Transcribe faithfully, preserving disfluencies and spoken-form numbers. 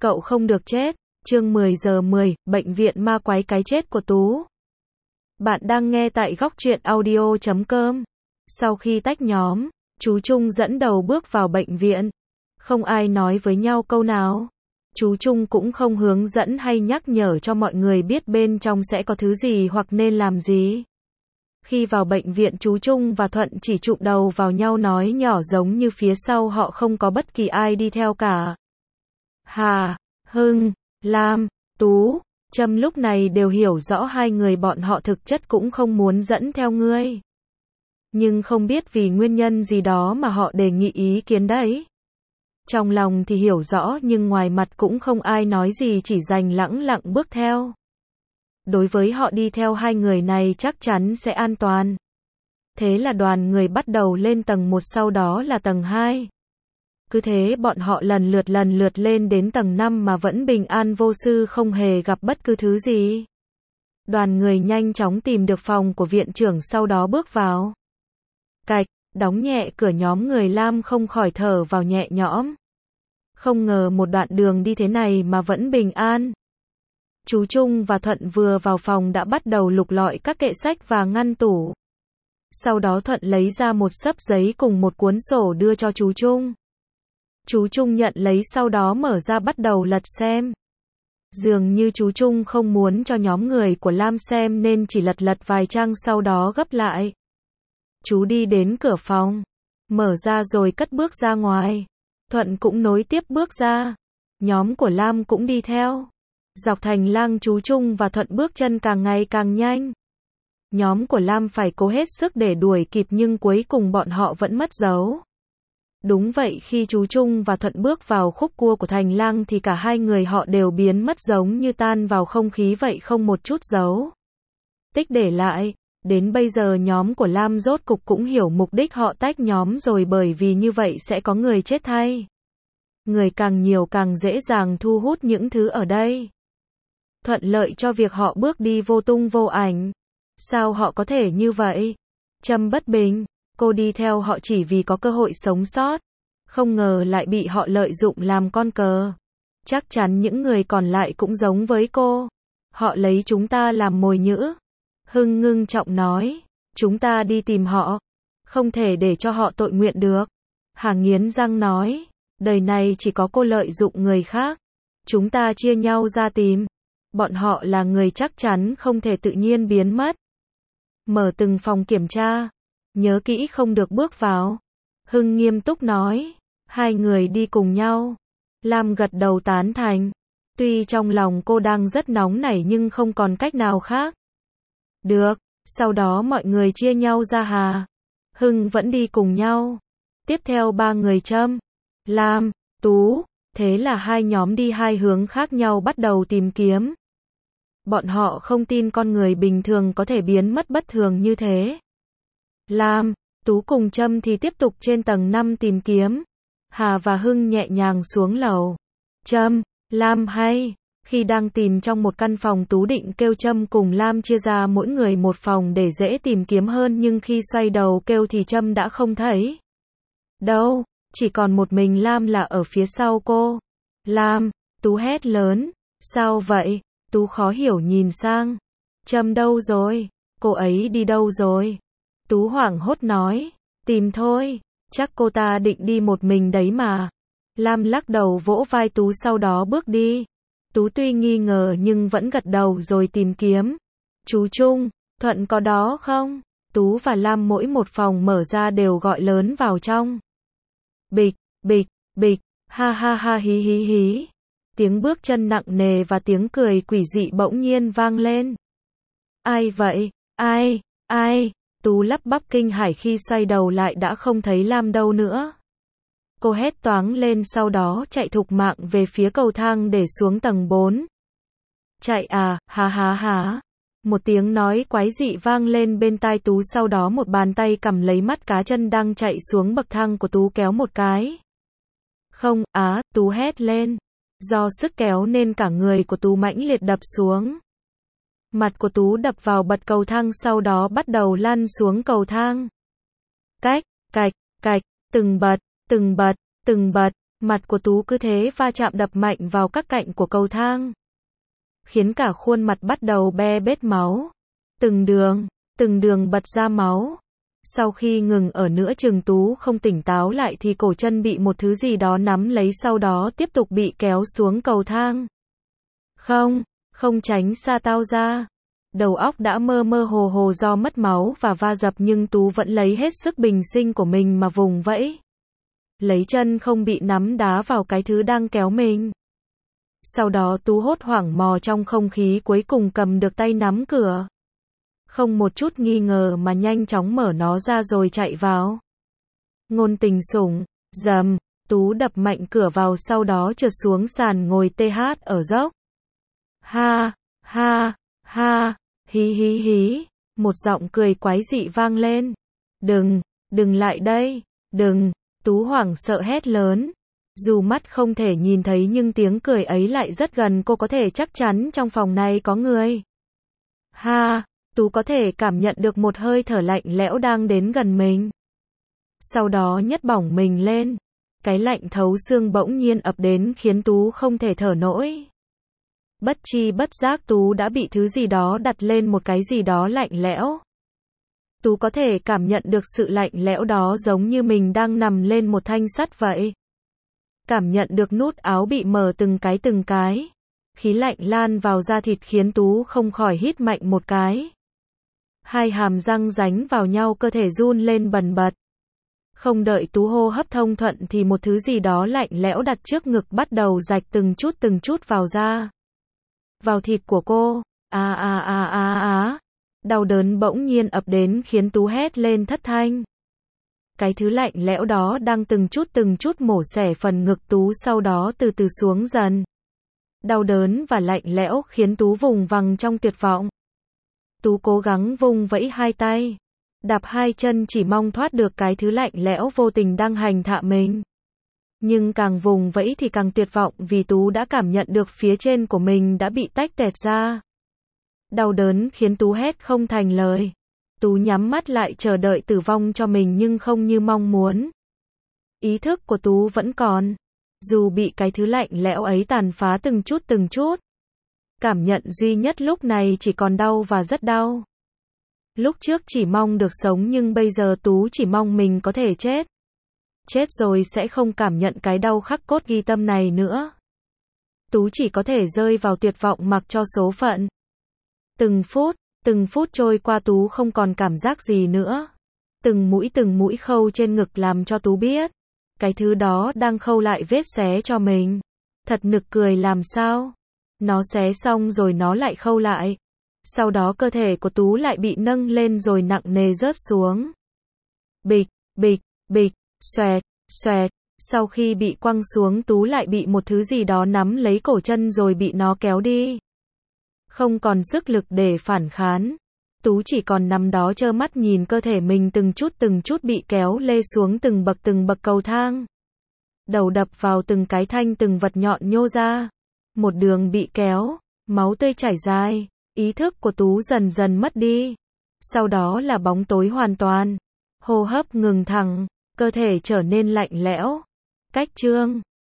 Cậu không được chết. Chương mười giờ mười, bệnh viện ma quái cái chết của Tú. Bạn đang nghe tại góc truyện audio chấm com. Sau khi tách nhóm, chú Trung dẫn đầu bước vào bệnh viện. Không ai nói với nhau câu nào. Chú Trung cũng không hướng dẫn hay nhắc nhở cho mọi người biết bên trong sẽ có thứ gì hoặc nên làm gì. Khi vào bệnh viện, chú Trung và Thuận chỉ chụm đầu vào nhau nói nhỏ giống như phía sau họ không có bất kỳ ai đi theo cả. Hà, Hưng, Lam, Tú, Trâm lúc này đều hiểu rõ hai người bọn họ thực chất cũng không muốn dẫn theo ngươi. Nhưng không biết vì nguyên nhân gì đó mà họ đề nghị ý kiến đấy. Trong lòng thì hiểu rõ nhưng ngoài mặt cũng không ai nói gì, chỉ đành lẳng lặng bước theo. Đối với họ đi theo hai người này chắc chắn sẽ an toàn. Thế là đoàn người bắt đầu lên tầng một, sau đó là tầng hai. Cứ thế bọn họ lần lượt lần lượt lên đến tầng năm mà vẫn bình an vô sự, không hề gặp bất cứ thứ gì. Đoàn người nhanh chóng tìm được phòng của viện trưởng, sau đó bước vào. Cạch, đóng nhẹ cửa, nhóm người Lam không khỏi thở vào nhẹ nhõm. Không ngờ một đoạn đường đi thế này mà vẫn bình an. Chú Trung và Thuận vừa vào phòng đã bắt đầu lục lọi các kệ sách và ngăn tủ. Sau đó Thuận lấy ra một xấp giấy cùng một cuốn sổ đưa cho chú Trung. Chú Trung nhận lấy, sau đó mở ra bắt đầu lật xem. Dường như chú Trung không muốn cho nhóm người của Lam xem nên chỉ lật lật vài trang sau đó gấp lại. Chú đi đến cửa phòng, mở ra rồi cất bước ra ngoài. Thuận cũng nối tiếp bước ra. Nhóm của Lam cũng đi theo. Dọc hành lang chú Trung và Thuận bước chân càng ngày càng nhanh. Nhóm của Lam phải cố hết sức để đuổi kịp nhưng cuối cùng bọn họ vẫn mất dấu. Đúng vậy, khi chú Trung và Thuận bước vào khúc cua của hành lang thì cả hai người họ đều biến mất giống như tan vào không khí vậy, không một chút dấu tích để lại. Đến bây giờ nhóm của Lam rốt cục cũng hiểu mục đích họ tách nhóm rồi, bởi vì như vậy sẽ có người chết thay. Người càng nhiều càng dễ dàng thu hút những thứ ở đây. Thuận lợi cho việc họ bước đi vô tung vô ảnh. Sao họ có thể như vậy? Trâm bất bình. Cô đi theo họ chỉ vì có cơ hội sống sót. Không ngờ lại bị họ lợi dụng làm con cờ. Chắc chắn những người còn lại cũng giống với cô. Họ lấy chúng ta làm mồi nhữ. Hưng ngưng trọng nói. Chúng ta đi tìm họ. Không thể để cho họ tội nguyện được. Hà nghiến răng nói. Đời này chỉ có cô lợi dụng người khác. Chúng ta chia nhau ra tìm. Bọn họ là người chắc chắn không thể tự nhiên biến mất. Mở từng phòng kiểm tra. Nhớ kỹ không được bước vào. Hưng nghiêm túc nói. Hai người đi cùng nhau. Lam gật đầu tán thành. Tuy trong lòng cô đang rất nóng nảy nhưng không còn cách nào khác. Được. Sau đó mọi người chia nhau ra. Hà, Hưng vẫn đi cùng nhau. Tiếp theo ba người Trâm, Lam, Tú. Thế là hai nhóm đi hai hướng khác nhau bắt đầu tìm kiếm. Bọn họ không tin con người bình thường có thể biến mất bất thường như thế. Lam, Tú cùng Trâm thì tiếp tục trên tầng năm tìm kiếm. Hà và Hưng nhẹ nhàng xuống lầu. Trâm, Lam hay. Khi đang tìm trong một căn phòng, Tú định kêu Trâm cùng Lam chia ra mỗi người một phòng để dễ tìm kiếm hơn, nhưng khi xoay đầu kêu thì Trâm đã không thấy đâu, chỉ còn một mình Lam là ở phía sau cô. Lam, Tú hét lớn. Sao vậy? Tú khó hiểu nhìn sang. Trâm đâu rồi? Cô ấy đi đâu rồi? Tú hoảng hốt nói. Tìm thôi. Chắc cô ta định đi một mình đấy mà. Lam lắc đầu vỗ vai Tú sau đó bước đi. Tú tuy nghi ngờ nhưng vẫn gật đầu rồi tìm kiếm. Chú Trung, Thuận có đó không? Tú và Lam mỗi một phòng mở ra đều gọi lớn vào trong. Bịch, bịch, bịch, ha ha ha hí hí hí. Tiếng bước chân nặng nề và tiếng cười quỷ dị bỗng nhiên vang lên. Ai vậy? Ai? Ai? Tú lắp bắp kinh hãi khi xoay đầu lại đã không thấy Lam đâu nữa. Cô hét toáng lên, sau đó chạy thục mạng về phía cầu thang để xuống tầng bốn. Chạy à, há há há. Một tiếng nói quái dị vang lên bên tai Tú, sau đó một bàn tay cầm lấy mắt cá chân đang chạy xuống bậc thang của Tú kéo một cái. Không, á, Tú hét lên. Do sức kéo nên cả người của Tú mãnh liệt đập xuống. Mặt của Tú đập vào bậc cầu thang, sau đó bắt đầu lăn xuống cầu thang. Cách, cạch, cạch, từng bậc, từng bậc, từng bậc. Mặt của Tú cứ thế va chạm đập mạnh vào các cạnh của cầu thang, khiến cả khuôn mặt bắt đầu be bết máu. Từng đường, từng đường bật ra máu. Sau khi ngừng ở nửa chừng Tú không tỉnh táo lại thì cổ chân bị một thứ gì đó nắm lấy, sau đó tiếp tục bị kéo xuống cầu thang. Không, không tránh xa tao ra. Đầu óc đã mơ mơ hồ hồ do mất máu và va dập, nhưng Tú vẫn lấy hết sức bình sinh của mình mà vùng vẫy. Lấy chân không bị nắm đá vào cái thứ đang kéo mình. Sau đó Tú hốt hoảng mò trong không khí, cuối cùng cầm được tay nắm cửa. Không một chút nghi ngờ mà nhanh chóng mở nó ra rồi chạy vào. Ngôn Tình Sủng, dầm, Tú đập mạnh cửa vào, sau đó trượt xuống sàn ngồi tê hát ở dốc. Ha, ha, ha, hí hí hí, một giọng cười quái dị vang lên. Đừng, đừng lại đây, đừng, Tú hoảng sợ hét lớn. Dù mắt không thể nhìn thấy nhưng tiếng cười ấy lại rất gần, cô có thể chắc chắn trong phòng này có người. Ha, Tú có thể cảm nhận được một hơi thở lạnh lẽo đang đến gần mình. Sau đó nhấc bỏng mình lên. Cái lạnh thấu xương bỗng nhiên ập đến khiến Tú không thể thở nổi. Bất chi bất giác Tú đã bị thứ gì đó đặt lên một cái gì đó lạnh lẽo. Tú có thể cảm nhận được sự lạnh lẽo đó giống như mình đang nằm lên một thanh sắt vậy. Cảm nhận được nút áo bị mở từng cái từng cái. Khí lạnh lan vào da thịt khiến Tú không khỏi hít mạnh một cái. Hai hàm răng dính vào nhau, cơ thể run lên bần bật. Không đợi Tú hô hấp thông thuận thì một thứ gì đó lạnh lẽo đặt trước ngực bắt đầu rạch từng chút từng chút vào da, vào thịt của cô. À à à à à. Đau đớn bỗng nhiên ập đến khiến Tú hét lên thất thanh. Cái thứ lạnh lẽo đó đang từng chút từng chút mổ xẻ phần ngực Tú, sau đó từ từ xuống dần. Đau đớn và lạnh lẽo khiến Tú vùng vằng trong tuyệt vọng. Tú cố gắng vung vẫy hai tay, đạp hai chân chỉ mong thoát được cái thứ lạnh lẽo vô tình đang hành hạ mình. Nhưng càng vùng vẫy thì càng tuyệt vọng, vì Tú đã cảm nhận được phía trên của mình đã bị tách tẹt ra. Đau đớn khiến Tú hét không thành lời. Tú nhắm mắt lại chờ đợi tử vong cho mình nhưng không như mong muốn. Ý thức của Tú vẫn còn, dù bị cái thứ lạnh lẽo ấy tàn phá từng chút từng chút. Cảm nhận duy nhất lúc này chỉ còn đau và rất đau. Lúc trước chỉ mong được sống nhưng bây giờ Tú chỉ mong mình có thể chết. Chết rồi sẽ không cảm nhận cái đau khắc cốt ghi tâm này nữa. Tú chỉ có thể rơi vào tuyệt vọng mặc cho số phận. Từng phút, từng phút trôi qua Tú không còn cảm giác gì nữa. Từng mũi từng mũi khâu trên ngực làm cho Tú biết, cái thứ đó đang khâu lại vết xé cho mình. Thật nực cười làm sao. Nó xé xong rồi nó lại khâu lại. Sau đó cơ thể của Tú lại bị nâng lên rồi nặng nề rớt xuống. Bịch, bịch, bịch, xoẹt, xoẹt. Sau khi bị quăng xuống, Tú lại bị một thứ gì đó nắm lấy cổ chân rồi bị nó kéo đi. Không còn sức lực để phản kháng. Tú chỉ còn nằm đó trơ mắt nhìn cơ thể mình từng chút từng chút bị kéo lê xuống từng bậc từng bậc cầu thang. Đầu đập vào từng cái thanh, từng vật nhọn nhô ra. Một đường bị kéo, máu tươi chảy dài. Ý thức của Tú dần dần mất đi. Sau đó là bóng tối hoàn toàn. Hô hấp ngừng thẳng, cơ thể trở nên lạnh lẽo. Cách chương